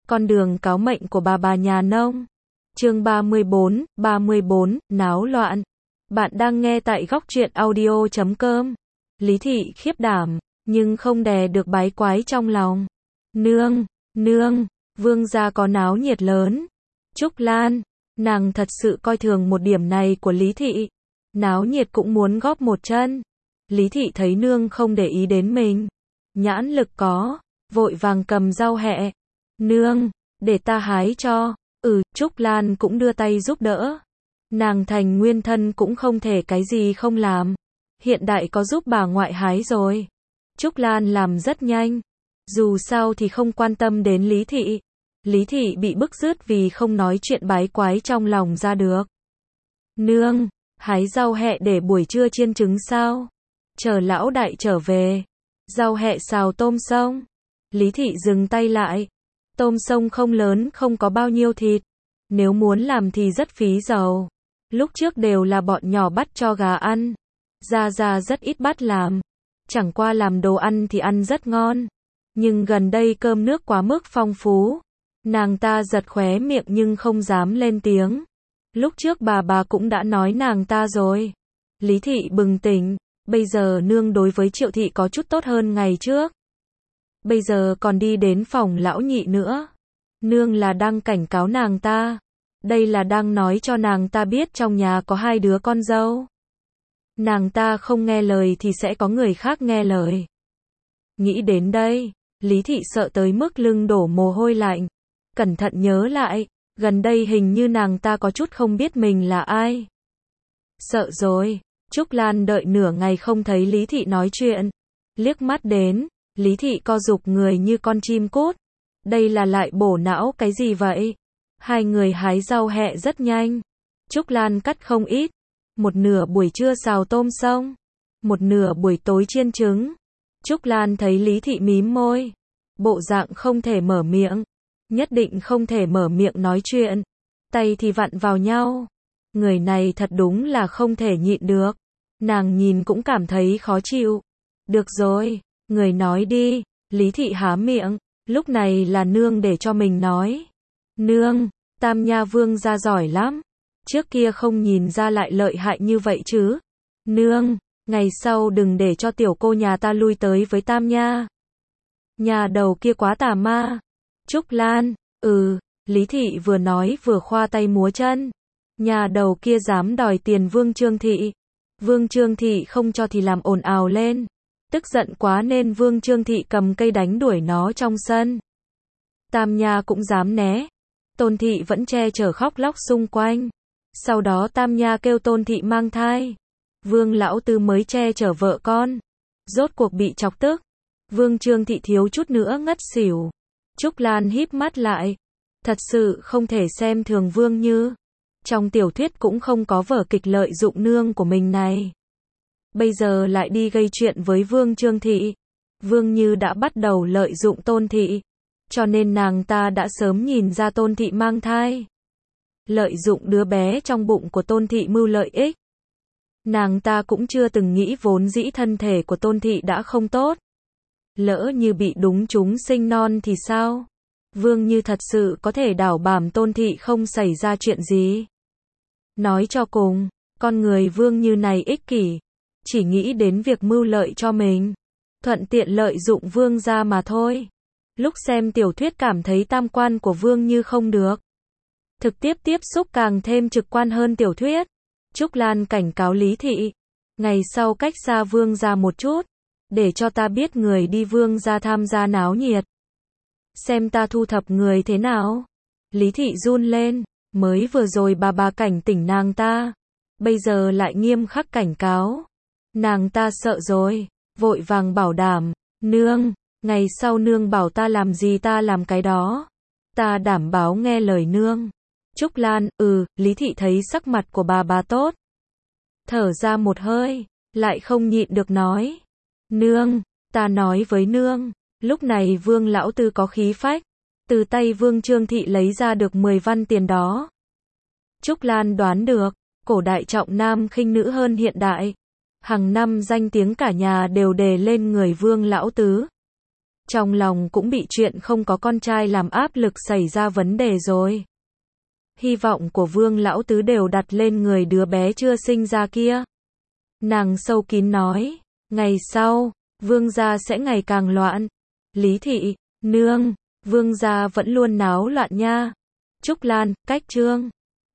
Con đường cáo mệnh của bà nhà nông. Chương 34, náo loạn. Bạn đang nghe tại góc truyện audio.com. Lý thị khiếp đảm, nhưng không đè được bái quái trong lòng. Nương, vương gia có náo nhiệt lớn. Trúc Lan, nàng thật sự coi thường một điểm này của Lý thị. Náo nhiệt cũng muốn góp một chân. Lý thị thấy nương không để ý đến mình. Nhãn lực có, vội vàng cầm rau hẹ. Nương, để ta hái cho. Trúc Lan cũng đưa tay giúp đỡ. Nàng thành nguyên thân cũng không thể cái gì không làm. Hiện đại có giúp bà ngoại hái rồi. Trúc Lan làm rất nhanh. Dù sao thì không quan tâm đến Lý thị. Lý thị bị bức rứt vì không nói chuyện bái quái trong lòng ra được. Nương, hái rau hẹ để buổi trưa chiên trứng sao? Chờ lão đại trở về. Rau hẹ xào tôm sông. Lý thị dừng tay lại. Tôm sông không lớn, không có bao nhiêu thịt. Nếu muốn làm thì rất phí dầu. Lúc trước đều là bọn nhỏ bắt cho gà ăn. Gia rất ít bắt làm. Chẳng qua làm đồ ăn thì ăn rất ngon. Nhưng gần đây cơm nước quá mức phong phú. Nàng ta giật khóe miệng nhưng không dám lên tiếng. Lúc trước bà cũng đã nói nàng ta rồi. Lý thị bừng tỉnh. Bây giờ nương đối với Triệu thị có chút tốt hơn ngày trước. Bây giờ còn đi đến phòng lão nhị nữa. Nương là đang cảnh cáo nàng ta. Đây là đang nói cho nàng ta biết trong nhà có hai đứa con dâu. Nàng ta không nghe lời thì sẽ có người khác nghe lời. Nghĩ đến đây, Lý thị sợ tới mức lưng đổ mồ hôi lạnh. Cẩn thận nhớ lại, gần đây hình như nàng ta có chút không biết mình là ai. Sợ rồi, Trúc Lan đợi nửa ngày không thấy Lý thị nói chuyện. Liếc mắt đến, Lý thị co rụp người như con chim cút. Đây là lại bổ não cái gì vậy? Hai người hái rau hẹ rất nhanh. Trúc Lan cắt không ít. Một nửa buổi trưa xào tôm sông. Một nửa buổi tối chiên trứng. Trúc Lan thấy Lý thị mím môi. Bộ dạng không thể mở miệng. Nhất định không thể mở miệng nói chuyện. Tay thì vặn vào nhau. Người này thật đúng là không thể nhịn được. Nàng nhìn cũng cảm thấy khó chịu. Được rồi, người nói đi. Lý thị há miệng. Lúc này là nương để cho mình nói. Nương, Tam Nha vương gia giỏi lắm. Trước kia không nhìn ra lại lợi hại như vậy chứ. Nương, ngày sau đừng để cho tiểu cô nhà ta lui tới với Tam Nha. Nhà đầu kia quá tà ma. Trúc Lan, Lý thị vừa nói vừa khoa tay múa chân. Nhà đầu kia dám đòi tiền Vương Trương thị. Vương Trương thị không cho thì làm ồn ào lên. Tức giận quá nên Vương Trương thị cầm cây đánh đuổi nó trong sân. Tam Nha cũng dám né. Tôn thị vẫn che chở khóc lóc xung quanh. Sau đó Tam Nha kêu Tôn thị mang thai. Vương lão tứ mới che chở vợ con. Rốt cuộc bị chọc tức. Vương Trương thị thiếu chút nữa ngất xỉu. Trúc Lan híp mắt lại. Thật sự không thể xem thường Vương Như. Trong tiểu thuyết cũng không có vở kịch lợi dụng nương của mình này. Bây giờ lại đi gây chuyện với Vương Trương thị. Vương Như đã bắt đầu lợi dụng Tôn thị. Cho nên nàng ta đã sớm nhìn ra Tôn thị mang thai. Lợi dụng đứa bé trong bụng của Tôn thị mưu lợi ích. Nàng ta cũng chưa từng nghĩ vốn dĩ thân thể của Tôn thị đã không tốt. Lỡ như bị đúng chúng sinh non thì sao? Vương Như thật sự có thể đảm bảo Tôn thị không xảy ra chuyện gì. Nói cho cùng, con người Vương Như này ích kỷ. Chỉ nghĩ đến việc mưu lợi cho mình. Thuận tiện lợi dụng Vương gia mà thôi. Lúc xem tiểu thuyết cảm thấy tam quan của Vương Như không được. Thực tiếp tiếp xúc càng thêm trực quan hơn tiểu thuyết. Trúc Lan cảnh cáo Lý thị. Ngày sau cách xa Vương gia một chút. Để cho ta biết người đi Vương gia tham gia náo nhiệt. Xem ta thu thập người thế nào. Lý thị run lên. Mới vừa rồi bà cảnh tỉnh nàng ta. Bây giờ lại nghiêm khắc cảnh cáo. Nàng ta sợ rồi. Vội vàng bảo đảm. Nương, ngày sau nương bảo ta làm gì ta làm cái đó. Ta đảm bảo nghe lời nương. Trúc Lan, Lý thị thấy sắc mặt của bà tốt. Thở ra một hơi. Lại không nhịn được nói. Nương, ta nói với nương. Lúc này Vương lão tư có khí phách. Từ tay Vương Trương thị lấy ra được 10 văn tiền đó. Trúc Lan đoán được. Cổ đại trọng nam khinh nữ hơn hiện đại. Hàng năm danh tiếng cả nhà đều đề lên người Vương lão tứ. Trong lòng cũng bị chuyện không có con trai làm áp lực xảy ra vấn đề rồi. Hy vọng của Vương lão tứ đều đặt lên người đứa bé chưa sinh ra kia. Nàng sâu kín nói, ngày sau, Vương gia sẽ ngày càng loạn. Lý thị, nương, Vương gia vẫn luôn náo loạn nha. Trúc Lan, cách chương